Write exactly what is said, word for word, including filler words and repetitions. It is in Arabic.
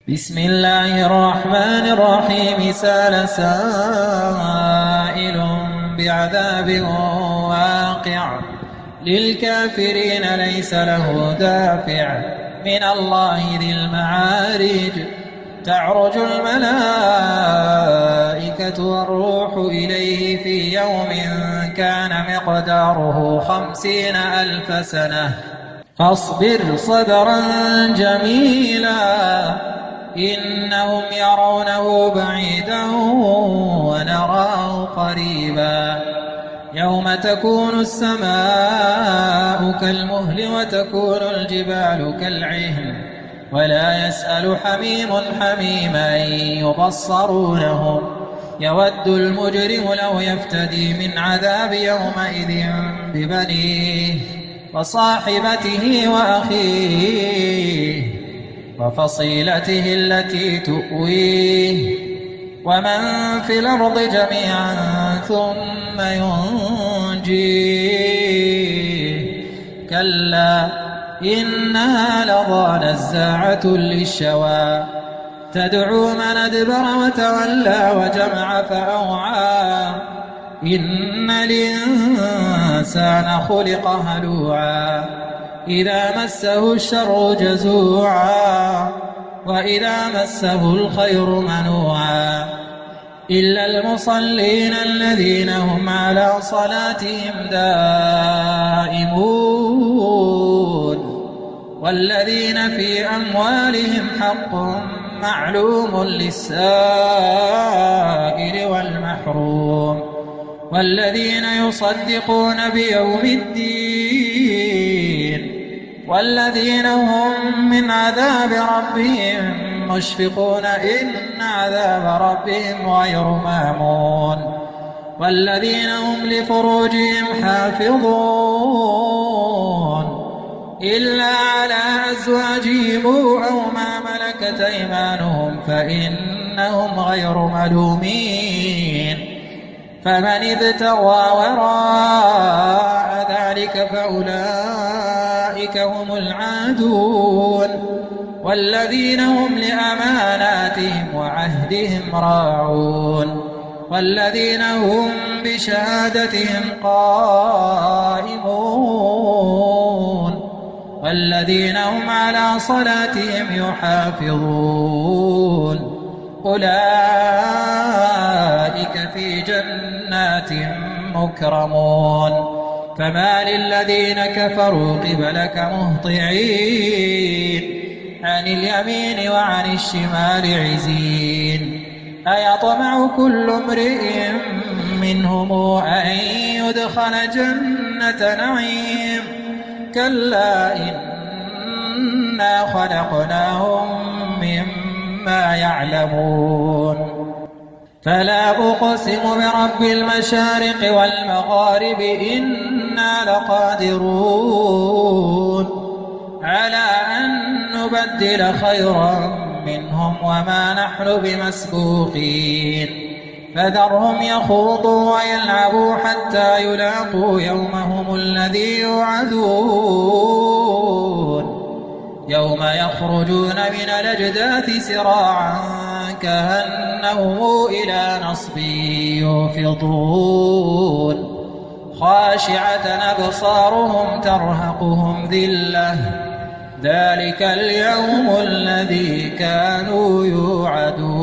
بسم الله الرحمن الرحيم. سأل سائل بعذاب واقع للكافرين ليس له دافع من الله ذي المعارج. تعرج الملائكة والروح إليه في يوم كان مقداره خمسين ألف سنة فاصبر صبرا جميلا إنهم يرونه بعيدا ونراه قريبا. يوم تكون السماء كالمهل وتكون الجبال كالعهن ولا يسأل حميم حميما يبصرونهم. يود المجرم لو يفتدي من عذاب يومئذ ببنيه وصاحبته وأخيه وفصيلته التي تؤويه ومن في الأرض جميعا ثم ينجيه. كلا إنها لظى نزاعة للشوى تدعو من أدبر وتولى وجمع فأوعى. إن الإنسان خلق هلوعا إذا مسه الشر جزوعا وإذا مسه الخير منوعا. إلا المصلين الذين هم على صلاتهم دائمون والذين في أموالهم حق معلوم للسائل والمحروم والذين يصدقون بيوم الدين والذين هم من عذاب ربهم مشفقون إن عذاب ربهم غير مامون. والذين هم لفروجهم حافظون إلا على أزواجهم أو ما ملكت أيمانهم فإنهم غير ملومين. فمن ابتغى وراء ذلك فأولئك هم العادون. والذين هم لأماناتهم وعهدهم راعون والذين هم بشهادتهم قائمون والذين هم على صلاتهم يحافظون. أولئك في جنات مكرمون. فما للذين كفروا قبلك مهطعين عن اليمين وعن الشمال عزين. أيطمع كل امرئ منهم أن يدخل جنة نعيم كلا إنا خلقناهم مما يعلمون. فلا أقسم برب المشارق والمغارب إنا لقادرون على أن نبدل خيرا منهم وما نحن بمسبوقين. فذرهم يخوضوا ويلعبوا حتى يلاقوا يومهم الذي يوعدون. يوم يخرجون من الأجداث سراعا كأنهم إلى نصب يوفضون. خاشعة أبصارهم ترهقهم ذلة ذلك اليوم الذي كانوا يوعدون.